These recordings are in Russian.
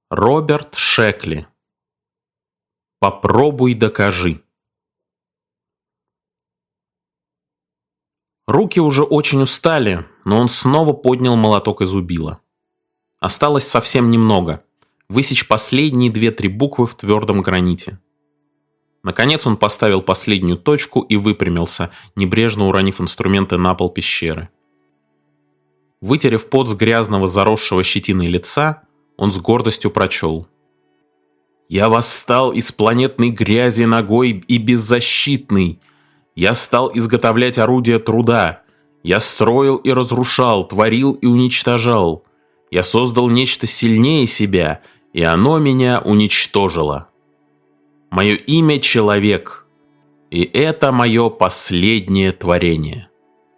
Роберт Шекли. Попробуй докажи. Руки уже очень устали, но он снова поднял молоток и зубило. Осталось совсем немного. Высечь последние 2-3 буквы в твердом граните. Наконец он поставил последнюю точку и выпрямился, небрежно уронив инструменты на пол пещеры. Вытерев пот с грязного, заросшего щетиной лица, он с гордостью прочел: «Я восстал из планетной грязи ногой и беззащитный. Я стал изготовлять орудия труда. Я строил и разрушал, творил и уничтожал. Я создал нечто сильнее себя, и оно меня уничтожило. Мое имя — Человек, и это мое последнее творение».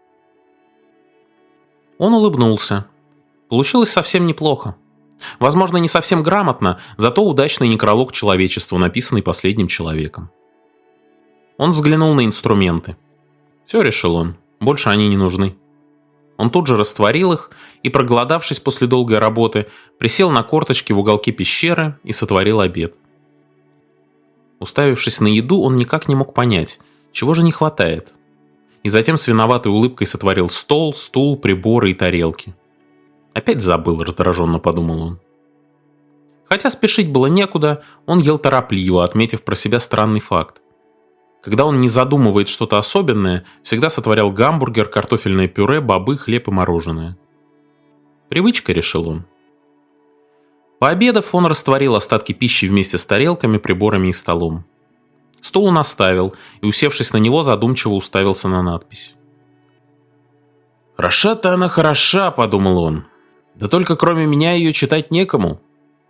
Он улыбнулся. Получилось совсем неплохо. Возможно, не совсем грамотно, зато удачный некролог человечеству, написанный последним человеком. Он взглянул на инструменты. Все, решил он, больше они не нужны. Он тут же растворил их и, проголодавшись после долгой работы, присел на корточки в уголке пещеры и сотворил обед. Уставившись на еду, он никак не мог понять, чего же не хватает. И затем с виноватой улыбкой сотворил стол, стул, приборы и тарелки. «Опять забыл», — раздраженно подумал он. Хотя спешить было некуда, он ел торопливо, отметив про себя странный факт. Когда он не задумывает что-то особенное, всегда сотворял гамбургер, картофельное пюре, бобы, хлеб и мороженое. «Привычка», — решил он. Пообедав, он растворил остатки пищи вместе с тарелками, приборами и столом. Стул он оставил и, усевшись на него, задумчиво уставился на надпись. «Хороша-то она хороша», — подумал он. «Да только кроме меня ее читать некому».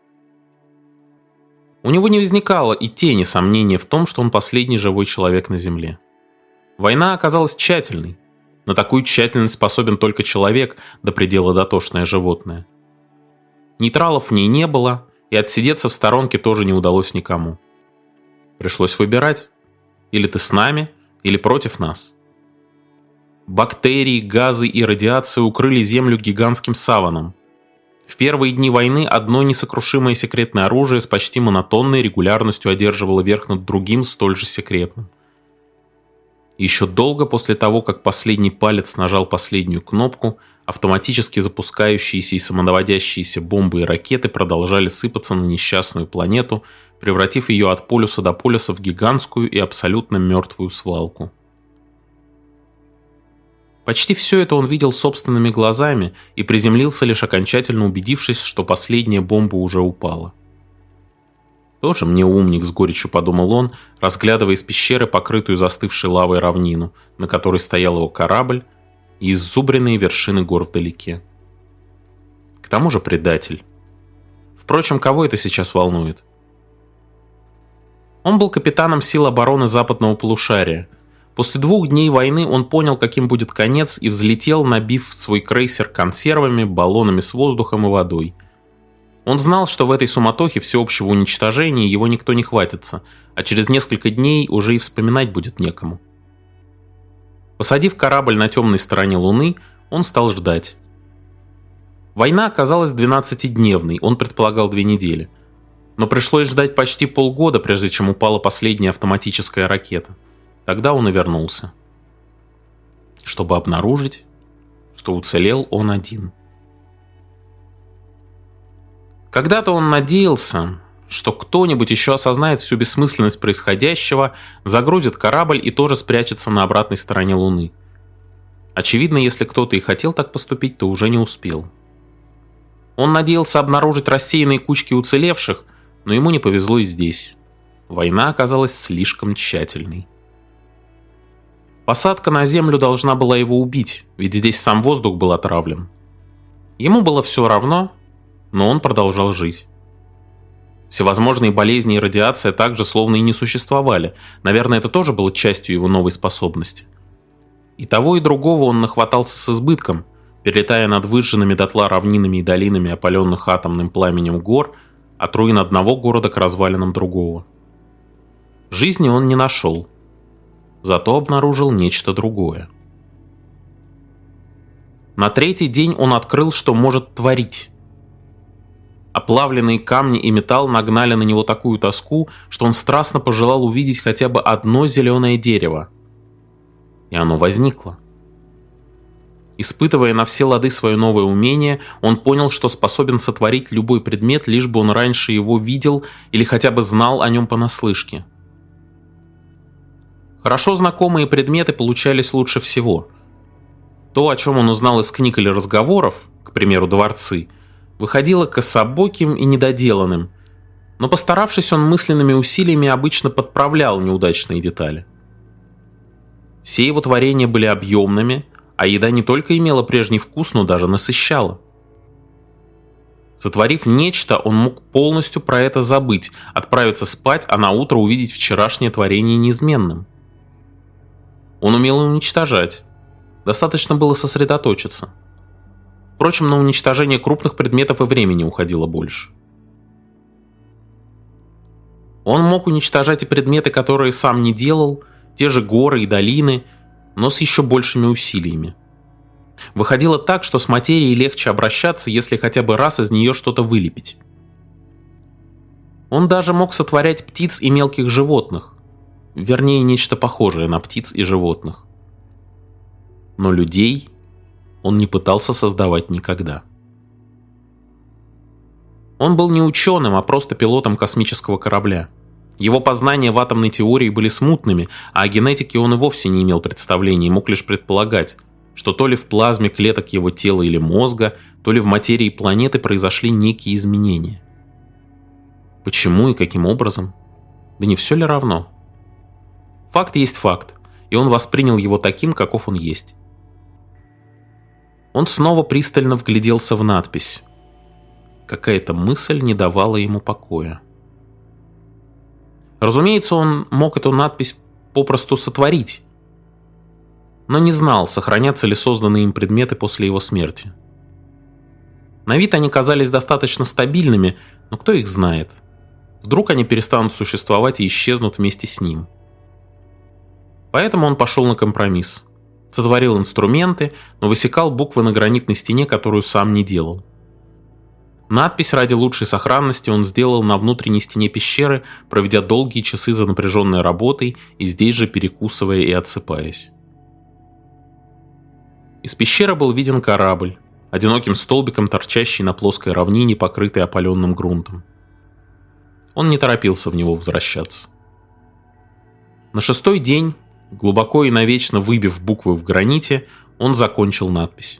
У него не возникало и тени сомнения в том, что он последний живой человек на Земле. Война оказалась тщательной. На такую тщательность способен только человек, до предела дотошное животное. Нейтралов в ней не было, и отсидеться в сторонке тоже не удалось никому. Пришлось выбирать: или ты с нами, или против нас. Бактерии, газы и радиация укрыли Землю гигантским саваном. В первые дни войны одно несокрушимое секретное оружие с почти монотонной регулярностью одерживало верх над другим столь же секретным. Еще долго после того, как последний палец нажал последнюю кнопку, автоматически запускающиеся и самонаводящиеся бомбы и ракеты продолжали сыпаться на несчастную планету, превратив ее от полюса до полюса в гигантскую и абсолютно мертвую свалку. Почти все это он видел собственными глазами и приземлился, лишь окончательно убедившись, что последняя бомба уже упала. «Тоже мне умник», — с горечью подумал он, разглядывая из пещеры покрытую застывшей лавой равнину, на которой стоял его корабль, и иззубренные вершины гор вдалеке. К тому же предатель. Впрочем, кого это сейчас волнует? Он был капитаном сил обороны западного полушария. После 2 дней войны он понял, каким будет конец, и взлетел, набив свой крейсер консервами, баллонами с воздухом и водой. Он знал, что в этой суматохе всеобщего уничтожения его никто не хватится, а через несколько дней уже и вспоминать будет некому. Посадив корабль на темной стороне Луны, он стал ждать. Война оказалась 12-дневной, он предполагал 2 недели. Но пришлось ждать почти полгода, прежде чем упала последняя автоматическая ракета. Тогда он и вернулся. Чтобы обнаружить, что уцелел он один. Когда-то он надеялся, что кто-нибудь еще осознает всю бессмысленность происходящего, загрузит корабль и тоже спрячется на обратной стороне Луны. Очевидно, если кто-то и хотел так поступить, то уже не успел. Он надеялся обнаружить рассеянные кучки уцелевших, но ему не повезло и здесь. Война оказалась слишком тщательной. Посадка на Землю должна была его убить, ведь здесь сам воздух был отравлен. Ему было все равно, но он продолжал жить. Всевозможные болезни и радиация также словно и не существовали. Наверное, это тоже было частью его новой способности. И того, и другого он нахватался с избытком, перелетая над выжженными дотла равнинами и долинами, опаленных атомным пламенем гор, от руин одного города к развалинам другого. Жизни он не нашел. Зато обнаружил нечто другое. На 3-й день он открыл, что может творить. Оплавленные камни и металл нагнали на него такую тоску, что он страстно пожелал увидеть хотя бы одно зеленое дерево. И оно возникло. Испытывая на все лады свое новое умение, он понял, что способен сотворить любой предмет, лишь бы он раньше его видел или хотя бы знал о нем понаслышке. Хорошо знакомые предметы получались лучше всего. То, о чем он узнал из книг или разговоров, к примеру, дворцы, выходило кособоким и недоделанным, но постаравшись, он мысленными усилиями обычно подправлял неудачные детали. Все его творения были объемными, а еда не только имела прежний вкус, но даже насыщала. Сотворив нечто, он мог полностью про это забыть, отправиться спать, а наутро увидеть вчерашнее творение неизменным. Он умел уничтожать. Достаточно было сосредоточиться. Впрочем, на уничтожение крупных предметов и времени уходило больше. Он мог уничтожать и предметы, которые сам не делал, те же горы и долины, но с еще большими усилиями. Выходило так, что с материей легче обращаться, если хотя бы раз из нее что-то вылепить. Он даже мог сотворять птиц и мелких животных, вернее, нечто похожее на птиц и животных. Но людей он не пытался создавать никогда. Он был не ученым, а просто пилотом космического корабля. Его познания в атомной теории были смутными, а о генетике он и вовсе не имел представления и мог лишь предполагать, что то ли в плазме клеток его тела или мозга, то ли в материи планеты произошли некие изменения. Почему и каким образом? Да не все ли равно? Факт есть факт, и он воспринял его таким, каков он есть. Он снова пристально вгляделся в надпись. Какая-то мысль не давала ему покоя. Разумеется, он мог эту надпись попросту сотворить, но не знал, сохранятся ли созданные им предметы после его смерти. На вид они казались достаточно стабильными, но кто их знает? Вдруг они перестанут существовать и исчезнут вместе с ним. Поэтому он пошел на компромисс. Сотворил инструменты, но высекал буквы на гранитной стене, которую сам не делал. Надпись ради лучшей сохранности он сделал на внутренней стене пещеры, проведя долгие часы за напряженной работой и здесь же перекусывая и отсыпаясь. Из пещеры был виден корабль, одиноким столбиком торчащий на плоской равнине, покрытой опаленным грунтом. Он не торопился в него возвращаться. На 6-й день, глубоко и навечно выбив буквы в граните, он закончил надпись.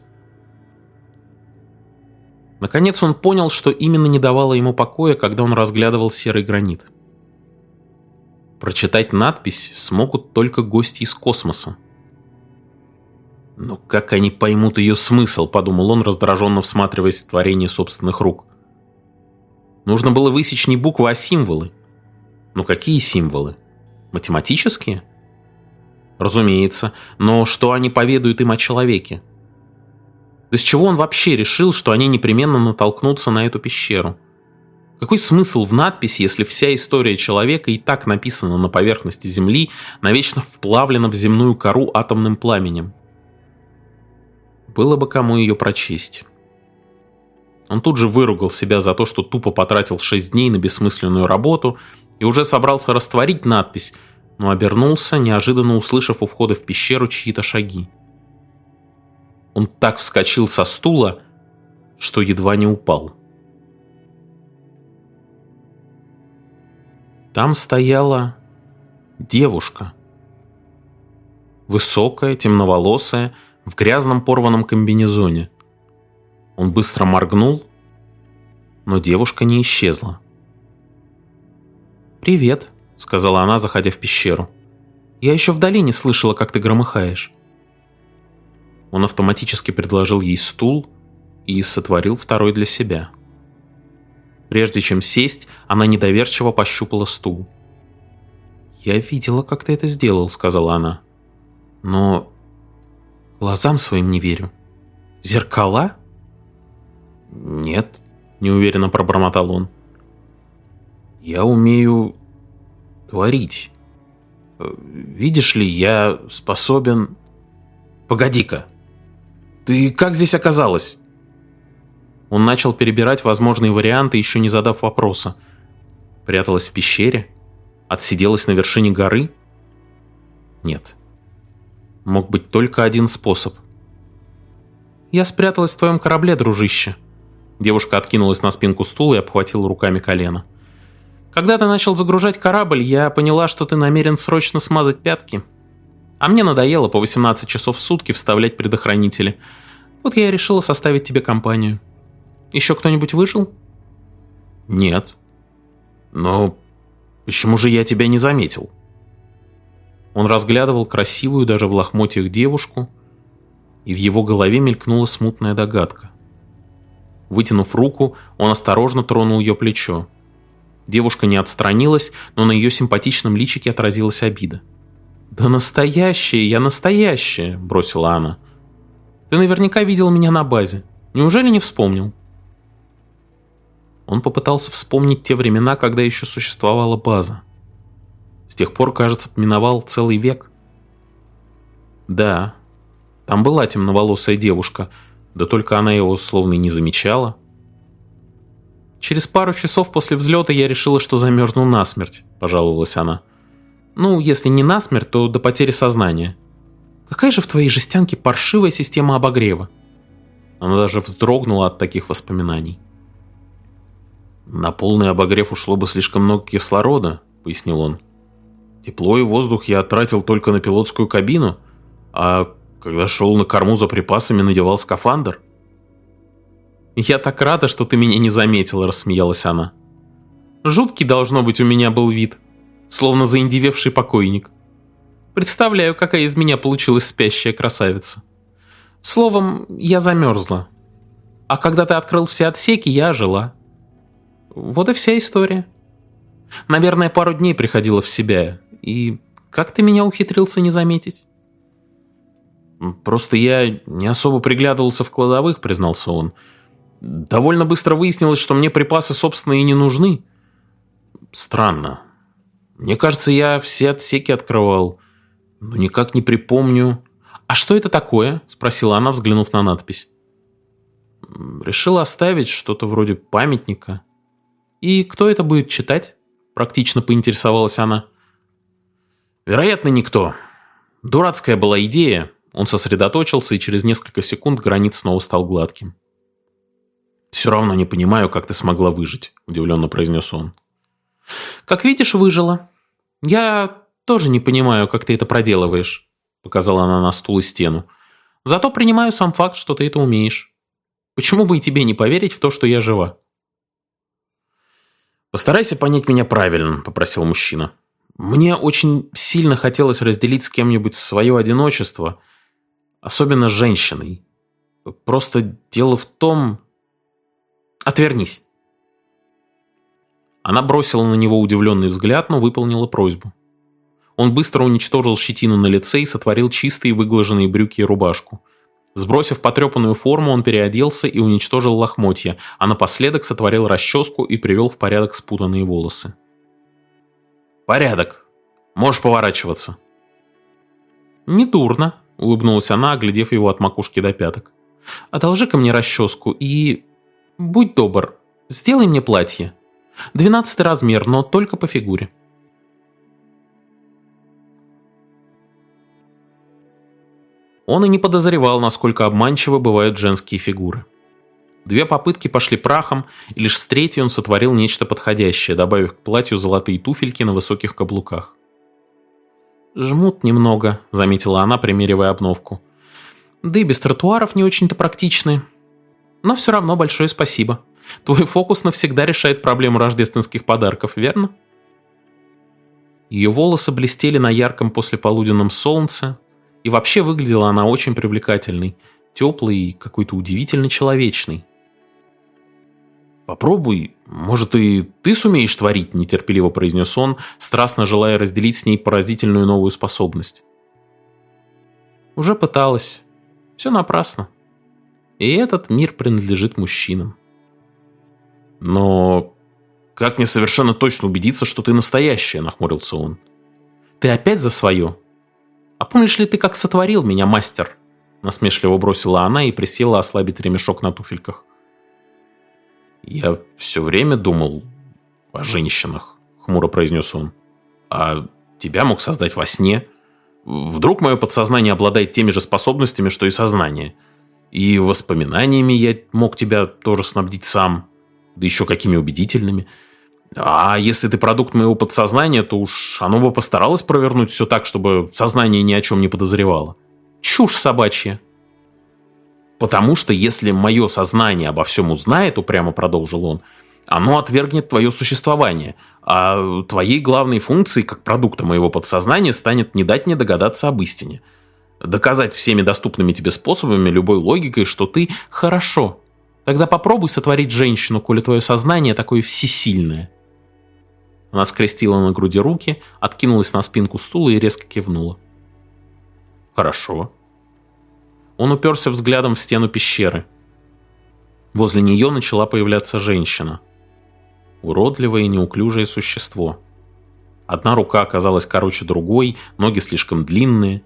Наконец он понял, что именно не давало ему покоя, когда он разглядывал серый гранит. Прочитать надпись смогут только гости из космоса. «Но как они поймут ее смысл?» – подумал он, раздраженно всматриваясь в творение собственных рук. Нужно было высечь не буквы, а символы. Но какие символы? Математические? Разумеется, но что они поведают им о человеке? Да с чего он вообще решил, что они непременно натолкнутся на эту пещеру? Какой смысл в надписи, если вся история человека и так написана на поверхности Земли, навечно вплавлена в земную кору атомным пламенем? Было бы кому ее прочесть. Он тут же выругал себя за то, что тупо потратил 6 дней на бессмысленную работу и уже собрался растворить надпись, но обернулся, неожиданно услышав у входа в пещеру чьи-то шаги. Он так вскочил со стула, что едва не упал. Там стояла девушка. Высокая, темноволосая, в грязном порванном комбинезоне. Он быстро моргнул, но девушка не исчезла. «Привет», — сказала она, заходя в пещеру. «Я еще в долине слышала, как ты громыхаешь». Он автоматически предложил ей стул и сотворил второй для себя. Прежде чем сесть, она недоверчиво пощупала стул. «Я видела, как ты это сделал», — сказала она. «Но глазам своим не верю. Зеркала?» «Нет», — неуверенно пробормотал он. «Я умею творить. Видишь ли, я способен...» «Погоди-ка! Ты как здесь оказалась?» Он начал перебирать возможные варианты, еще не задав вопроса. Пряталась в пещере? Отсиделась на вершине горы? Нет. Мог быть только один способ. «Я спряталась в твоем корабле, дружище». Девушка откинулась на спинку стула и обхватила руками колено. «Когда ты начал загружать корабль, я поняла, что ты намерен срочно смазать пятки. А мне надоело по 18 часов в сутки вставлять предохранители. Вот я и решила составить тебе компанию. Еще кто-нибудь выжил?» «Нет». «Но почему же я тебя не заметил?» Он разглядывал красивую даже в лохмотьях девушку, и в его голове мелькнула смутная догадка. Вытянув руку, он осторожно тронул ее плечо. Девушка не отстранилась, но на ее симпатичном личике отразилась обида. «Да настоящая, я настоящая!» – бросила она. «Ты наверняка видел меня на базе. Неужели не вспомнил?» Он попытался вспомнить те времена, когда еще существовала база. С тех пор, кажется, миновал целый век. Да, там была темноволосая девушка, да только она его словно и не замечала. «Через пару часов после взлета я решила, что замерзну насмерть», – пожаловалась она. «Ну, если не насмерть, то до потери сознания. Какая же в твоей жестянке паршивая система обогрева?» Она даже вздрогнула от таких воспоминаний. «На полный обогрев ушло бы слишком много кислорода», — пояснил он. «Тепло и воздух я тратил только на пилотскую кабину, а когда шел на корму за припасами, надевал скафандр». «Я так рада, что ты меня не заметила», — рассмеялась она. «Жуткий, должно быть, у меня был вид, словно заиндевевший покойник. Представляю, какая из меня получилась спящая красавица. Словом, я замерзла. А когда ты открыл все отсеки, я ожила. Вот и вся история. Наверное, пару дней приходила в себя. И как ты меня ухитрился не заметить?» «Просто я не особо приглядывался в кладовых», — признался он. «Довольно быстро выяснилось, что мне припасы, собственно, и не нужны. Странно. Мне кажется, я все отсеки открывал, но никак не припомню». «А что это такое?» — спросила она, взглянув на надпись. «Решила оставить что-то вроде памятника». «И кто это будет читать?» – практично поинтересовалась она. «Вероятно, никто. Дурацкая была идея». Он сосредоточился, и через несколько секунд гранит снова стал гладким. «Все равно не понимаю, как ты смогла выжить», – удивленно произнес он. «Как видишь, выжила. Я тоже не понимаю, как ты это проделываешь», – показала она на стул и стену. «Зато принимаю сам факт, что ты это умеешь. Почему бы и тебе не поверить в то, что я жива?» «Постарайся понять меня правильно», — попросил мужчина. «Мне очень сильно хотелось разделить с кем-нибудь свое одиночество, особенно с женщиной. Просто дело в том...» «Отвернись». Она бросила на него удивленный взгляд, но выполнила просьбу. Он быстро уничтожил щетину на лице и сотворил чистые выглаженные брюки и рубашку. Сбросив потрепанную форму, он переоделся и уничтожил лохмотья, а напоследок сотворил расческу и привел в порядок спутанные волосы. «Порядок. Можешь поворачиваться». «Недурно», — улыбнулась она, оглядев его от макушки до пяток. «Одолжи-ка мне расческу и... будь добр, сделай мне платье. 12 размер, но только по фигуре». Он и не подозревал, насколько обманчивы бывают женские фигуры. 2 попытки пошли прахом, и лишь с 3-й он сотворил нечто подходящее, добавив к платью золотые туфельки на высоких каблуках. «Жмут немного», — заметила она, примеривая обновку. «Да и без тротуаров не очень-то практичны. Но все равно большое спасибо. Твой фокус навсегда решает проблему рождественских подарков, верно?» Ее волосы блестели на ярком послеполуденном солнце, и вообще выглядела она очень привлекательной, теплой и какой-то удивительно человечной. «Попробуй, может, и ты сумеешь творить», – нетерпеливо произнес он, страстно желая разделить с ней поразительную новую способность. «Уже пыталась. Все напрасно. И этот мир принадлежит мужчинам». «Но как мне совершенно точно убедиться, что ты настоящая?» – нахмурился он. «Ты опять за свое? А помнишь ли ты, как сотворил меня, мастер?» Насмешливо бросила она и присела ослабить ремешок на туфельках. «Я все время думал о женщинах», — хмуро произнес он. «А тебя мог создать во сне. Вдруг мое подсознание обладает теми же способностями, что и сознание. И воспоминаниями я мог тебя тоже снабдить сам. Да еще какими убедительными. А если ты продукт моего подсознания, то уж оно бы постаралось провернуть все так, чтобы сознание ни о чем не подозревало. Чушь собачья». «Потому что если мое сознание обо всем узнает, — упрямо продолжил он, — оно отвергнет твое существование, а твоей главной функцией, как продукта моего подсознания, станет не дать мне догадаться об истине. Доказать всеми доступными тебе способами, любой логикой, что ты хорошо. Тогда попробуй сотворить женщину, коли твое сознание такое всесильное». Она скрестила на груди руки, откинулась на спинку стула и резко кивнула. «Хорошо». Он уперся взглядом в стену пещеры. Возле нее начала появляться женщина. Уродливое и неуклюжее существо. Одна рука оказалась короче другой, ноги слишком длинные.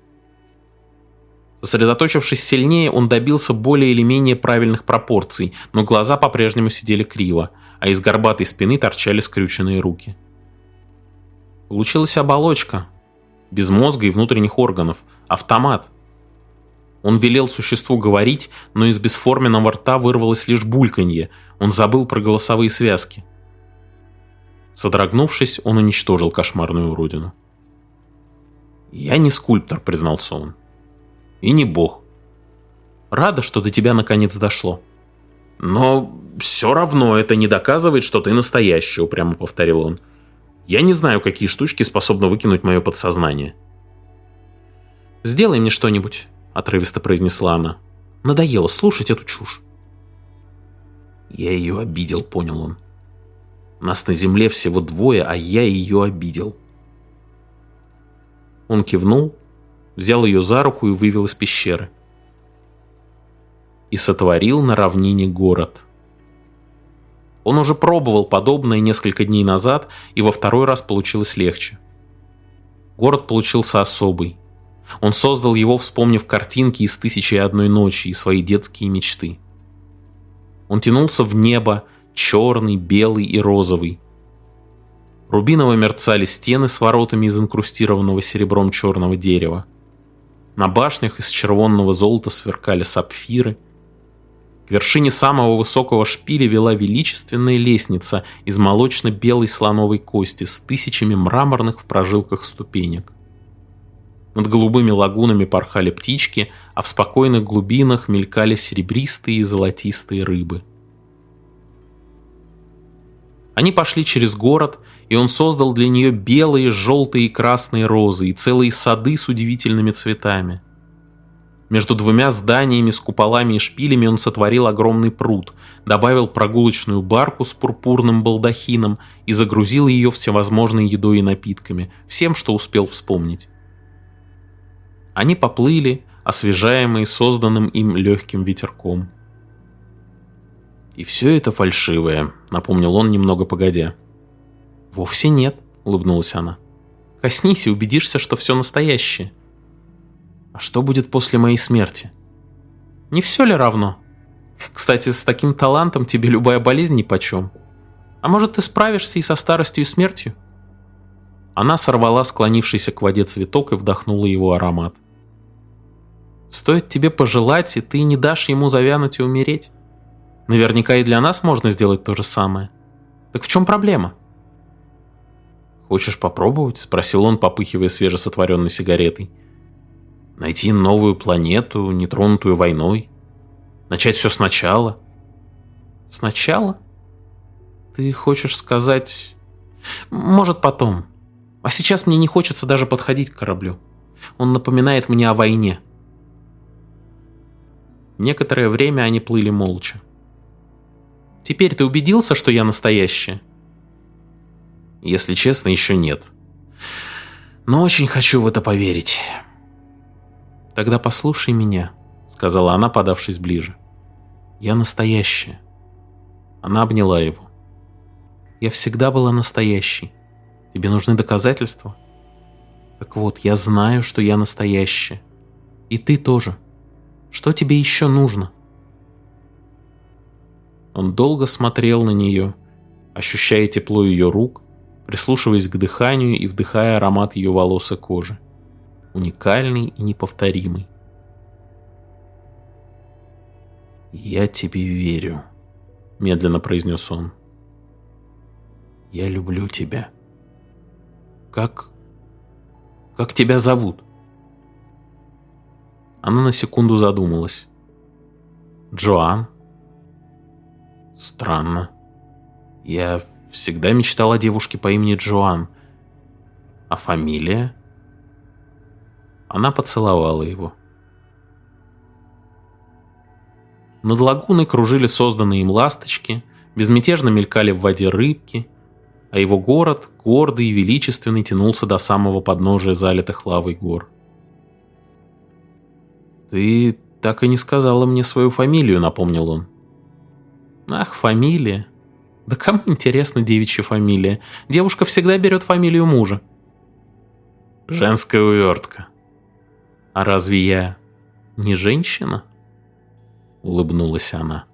Сосредоточившись сильнее, он добился более или менее правильных пропорций, но глаза по-прежнему сидели криво, а из горбатой спины торчали скрюченные руки. Получилась оболочка, без мозга и внутренних органов, автомат. Он велел существу говорить, но из бесформенного рта вырвалось лишь бульканье. Он забыл про голосовые связки. Содрогнувшись, он уничтожил кошмарную уродину. «Я не скульптор», — признался он. «И не бог. Рада, что до тебя наконец дошло». «Но все равно это не доказывает, что ты настоящий», — упрямо повторил он. «Я не знаю, какие штучки способны выкинуть мое подсознание». «Сделай мне что-нибудь», — отрывисто произнесла она. «Надоело слушать эту чушь». «Я ее обидел», — понял он. «Нас на земле всего двое, а я ее обидел». Он кивнул, взял ее за руку и вывел из пещеры. И сотворил на равнине город. Он уже пробовал подобное несколько дней назад, и во второй раз получилось легче. Город получился особый. Он создал его, вспомнив картинки из «Тысячи и одной ночи» и свои детские мечты. Он тянулся в небо, черный, белый и розовый. Рубиново мерцали стены с воротами из инкрустированного серебром черного дерева. На башнях из червонного золота сверкали сапфиры. К вершине самого высокого шпиля вела величественная лестница из молочно-белой слоновой кости с тысячами мраморных в прожилках ступенек. Над голубыми лагунами порхали птички, а в спокойных глубинах мелькали серебристые и золотистые рыбы. Они пошли через город, и он создал для нее белые, желтые и красные розы и целые сады с удивительными цветами. Между двумя зданиями с куполами и шпилями он сотворил огромный пруд, добавил прогулочную барку с пурпурным балдахином и загрузил ее всевозможной едой и напитками, всем, что успел вспомнить. Они поплыли, освежаемые созданным им легким ветерком. «И все это фальшивое», — напомнил он немного погодя. «Вовсе нет», — улыбнулась она. «Коснись и убедишься, что все настоящее». «А что будет после моей смерти?» «Не все ли равно? Кстати, с таким талантом тебе любая болезнь нипочем. А может, ты справишься и со старостью, и смертью?» Она сорвала склонившийся к воде цветок и вдохнула его аромат. «Стоит тебе пожелать, и ты не дашь ему завянуть и умереть. Наверняка и для нас можно сделать то же самое. Так в чем проблема?» «Хочешь попробовать?» — спросил он, попыхивая свежесотворенной сигаретой. «Найти новую планету, нетронутую войной? Начать все сначала?» «Сначала? Ты хочешь сказать... Может, потом. А сейчас мне не хочется даже подходить к кораблю. Он напоминает мне о войне». Некоторое время они плыли молча. «Теперь ты убедился, что я настоящая?» «Если честно, еще нет. Но очень хочу в это поверить». «Тогда послушай меня», — сказала она, подавшись ближе. «Я настоящая». Она обняла его. «Я всегда была настоящей. Тебе нужны доказательства? Так вот, я знаю, что я настоящая. И ты тоже. Что тебе еще нужно?» Он долго смотрел на нее, ощущая тепло ее рук, прислушиваясь к дыханию и вдыхая аромат ее волос и кожи. Уникальный и неповторимый. «Я тебе верю», — медленно произнес он. «Я люблю тебя. Как тебя зовут?» Она на секунду задумалась. «Джоан?» «Странно. Я всегда мечтал о девушке по имени Джоан. А фамилия?» Она поцеловала его. Над лагуной кружили созданные им ласточки, безмятежно мелькали в воде рыбки, а его город, гордый и величественный, тянулся до самого подножия залитых лавой гор. «Ты так и не сказала мне свою фамилию», — напомнил он. «Ах, фамилия. Да кому интересна девичья фамилия? Девушка всегда берет фамилию мужа». «Женская увертка». «А разве я не женщина?» — улыбнулась она.